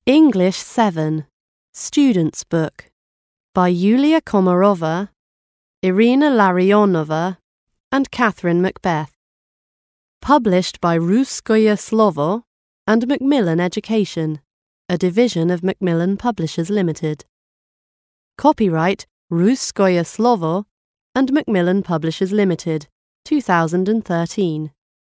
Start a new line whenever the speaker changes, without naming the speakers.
English 7, Student's Book, by Yulia Komarova, Irina Larionova, and Catherine Macbeth. Published by Russkoye Slovo and Macmillan Education, a division of Macmillan Publishers Limited. Copyright Russkoye Slovo and Macmillan Publishers Limited, 2013.